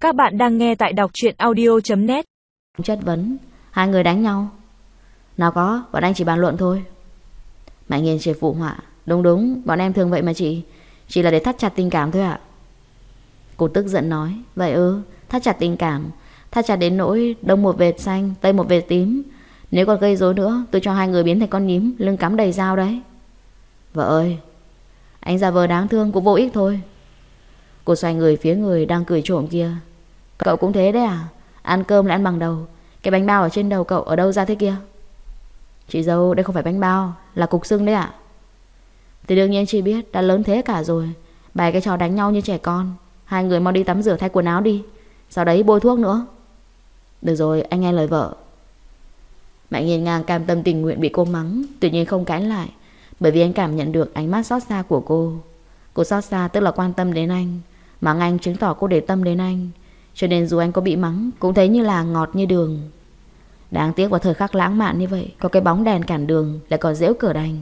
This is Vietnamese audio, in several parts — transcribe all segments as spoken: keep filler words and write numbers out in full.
Các bạn đang nghe tại đọc truyện audio chấm net. Chất vấn, hai người đánh nhau? Nào có, bọn anh chỉ bàn luận thôi. Mạnh Nghiên chỉ phụ họa, đúng đúng, bọn em thường vậy mà chị. Chỉ là để thắt chặt tình cảm thôi ạ. Cô tức giận nói, vậy ư, thắt chặt tình cảm, thắt chặt đến nỗi đông một vệt xanh, tây một vệt tím. Nếu còn gây rối nữa, tôi cho hai người biến thành con nhím, lưng cắm đầy dao đấy. Vợ ơi, anh giả vờ đáng thương cũng vô ích thôi. Cô xoay người phía người đang cười trộm kia. Cậu cũng thế đấy à? Ăn cơm lại ăn bằng đầu. Cái bánh bao ở trên đầu cậu ở đâu ra thế kia? Chị dâu, đây không phải bánh bao, là cục xương đấy ạ. Thì đương nhiên chị biết, đã lớn thế cả rồi. Bày cái trò đánh nhau như trẻ con. Hai người mau đi tắm rửa thay quần áo đi, sau đấy bôi thuốc nữa. Được rồi, anh nghe lời vợ. Mạnh Nghiên ngang cam tâm tình nguyện bị cô mắng, tuy nhiên không cãi lại, bởi vì anh cảm nhận được ánh mắt xót xa của cô. Cô xót xa tức là quan tâm đến anh. Mắng anh chứng tỏ cô để tâm đến anh. Cho nên dù anh có bị mắng cũng thấy như là ngọt như đường. Đáng tiếc vào thời khắc lãng mạn như vậy, có cái bóng đèn cản đường lại còn giễu cợt anh.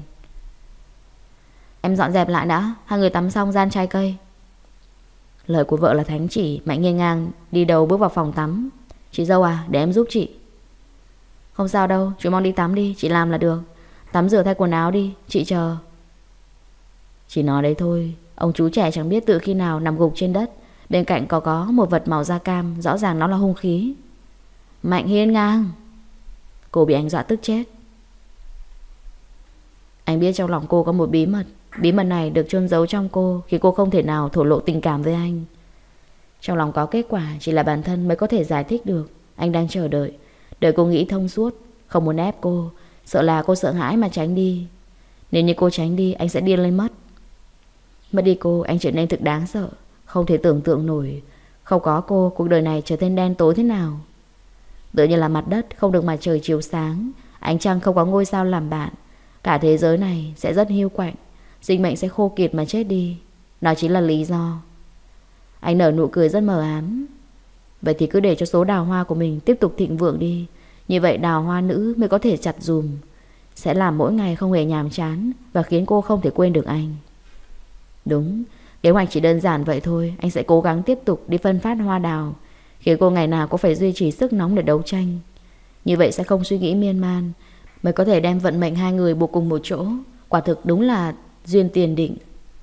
Em dọn dẹp lại đã, hai người tắm xong gian trái cây. Lời của vợ là thánh chỉ. Mạnh Nghiên ngang đi đầu bước vào phòng tắm. Chị dâu à, để em giúp chị. Không sao đâu, chú mong đi tắm đi, chị làm là được. Tắm rửa thay quần áo đi, chị chờ. Chỉ nói đấy thôi. Ông chú trẻ chẳng biết tự khi nào nằm gục trên đất. Bên cạnh có có một vật màu da cam, rõ ràng nó là hung khí. Mạnh Hiên ngang. Cô bị anh dọa tức chết. Anh biết trong lòng cô có một bí mật. Bí mật này được chôn giấu trong cô, khi cô không thể nào thổ lộ tình cảm với anh. Trong lòng có kết quả, chỉ là bản thân mới có thể giải thích được. Anh đang chờ đợi, đợi cô nghĩ thông suốt. Không muốn ép cô, sợ là cô sợ hãi mà tránh đi. Nếu như cô tránh đi, anh sẽ điên lên mất. Mất đi cô, anh trở nên thực đáng sợ. Không thể tưởng tượng nổi, không có cô, cuộc đời này trở nên đen tối thế nào. Tựa như là mặt đất không được mặt trời chiếu sáng, ánh trăng không có ngôi sao làm bạn. Cả thế giới này sẽ rất hiu quạnh, sinh mệnh sẽ khô kiệt mà chết đi. Đó chính là lý do. Anh nở nụ cười rất mờ ám. Vậy thì cứ để cho số đào hoa của mình tiếp tục thịnh vượng đi. Như vậy đào hoa nữ mới có thể chặt dùm, sẽ làm mỗi ngày không hề nhàm chán, và khiến cô không thể quên được anh. Đúng, kế hoạch chỉ đơn giản vậy thôi. Anh sẽ cố gắng tiếp tục đi phân phát hoa đào, khiến cô ngày nào cũng phải duy trì sức nóng để đấu tranh. Như vậy sẽ không suy nghĩ miên man, mới có thể đem vận mệnh hai người buộc cùng một chỗ. Quả thực đúng là duyên tiền định.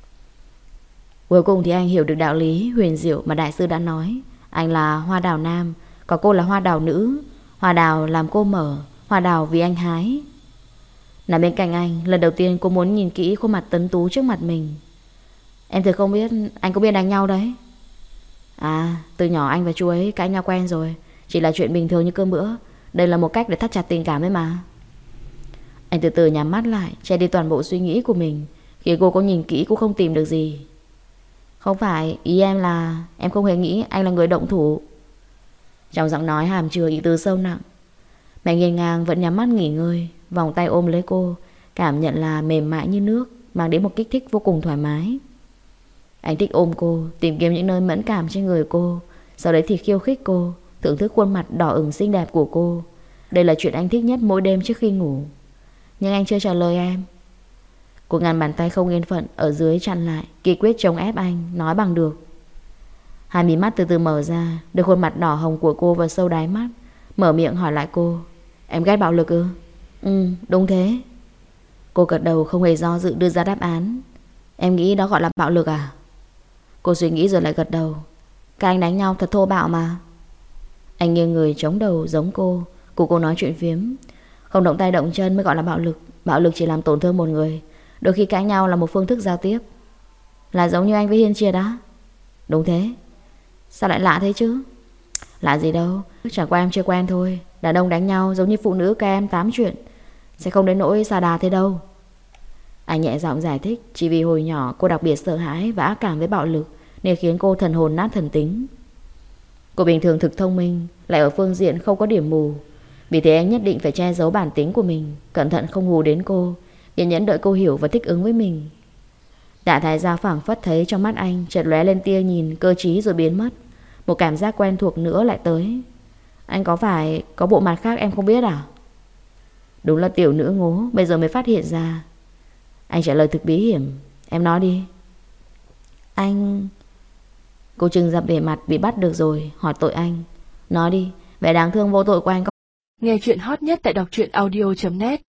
Cuối cùng thì anh hiểu được đạo lý huyền diệu mà đại sư đã nói. Anh là hoa đào nam, còn cô là hoa đào nữ. Hoa đào làm cô mở, hoa đào vì anh hái. Nằm bên cạnh anh, lần đầu tiên cô muốn nhìn kỹ khuôn mặt tuấn tú trước mặt mình. Em thật không biết anh có biết đánh nhau đấy. À, từ nhỏ anh và chú ấy cãi nhau quen rồi. Chỉ là chuyện bình thường như cơm bữa. Đây là một cách để thắt chặt tình cảm ấy mà. Anh từ từ nhắm mắt lại, che đi toàn bộ suy nghĩ của mình. Khi cô có nhìn kỹ cũng không tìm được gì. Không phải, ý em là em không hề nghĩ anh là người động thủ. Trong giọng nói hàm chứa ý tứ sâu nặng. Mạnh Nghiên ngang vẫn nhắm mắt nghỉ ngơi, vòng tay ôm lấy cô, cảm nhận là mềm mại như nước, mang đến một kích thích vô cùng thoải mái. Anh thích ôm cô, tìm kiếm những nơi mẫn cảm trên người cô, sau đấy thì khiêu khích cô, thưởng thức khuôn mặt đỏ ửng xinh đẹp của cô. Đây là chuyện anh thích nhất mỗi đêm trước khi ngủ. Nhưng anh chưa trả lời em. Cô ngăn bàn tay không yên phận ở dưới chặn lại, kỳ quyết chống ép anh, nói bằng được. Hai mí mắt từ từ mở ra, đưa khuôn mặt đỏ hồng của cô vào sâu đáy mắt, mở miệng hỏi lại cô. Em ghét bạo lực ư? Ừ, đúng thế. Cô gật đầu không hề do dự đưa ra đáp án. Em nghĩ đó gọi là bạo lực à? Cô suy nghĩ rồi lại gật đầu. Các anh đánh nhau thật thô bạo mà. Anh nghiêng người chống đầu giống cô. Cô cô nói chuyện phiếm. Không động tay động chân mới gọi là bạo lực. Bạo lực chỉ làm tổn thương một người. Đôi khi cãi nhau là một phương thức giao tiếp. Là giống như anh với Hiên Triệt đó. Đúng thế. Sao lại lạ thế chứ? Lạ gì đâu, chẳng qua em chưa quen thôi. Đàn ông đánh nhau giống như phụ nữ các em tám chuyện, sẽ không đến nỗi xa đà thế đâu. Anh nhẹ giọng giải thích. Chỉ vì hồi nhỏ cô đặc biệt sợ hãi và ác cảm với bạo lực, nên khiến cô thần hồn nát thần tính. Cô bình thường thực thông minh, lại ở phương diện không có điểm mù. Vì thế anh nhất định phải che giấu bản tính của mình, cẩn thận không hù đến cô, kiên nhẫn đợi cô hiểu và thích ứng với mình. Đại thái gia phảng phất thấy trong mắt anh chợt lóe lên tia nhìn cơ trí rồi biến mất. Một cảm giác quen thuộc nữa lại tới. Anh có phải có bộ mặt khác em không biết à? Đúng là tiểu nữ ngố, bây giờ mới phát hiện ra. Anh trả lời thực bí hiểm. Em nói đi. Anh... Cô trưng ra vẻ mặt bị bắt được rồi, hỏi tội anh. Nói đi, vẻ đáng thương vô tội của anh có. Nghe chuyện hot nhất tại đọc truyện audio chấm net.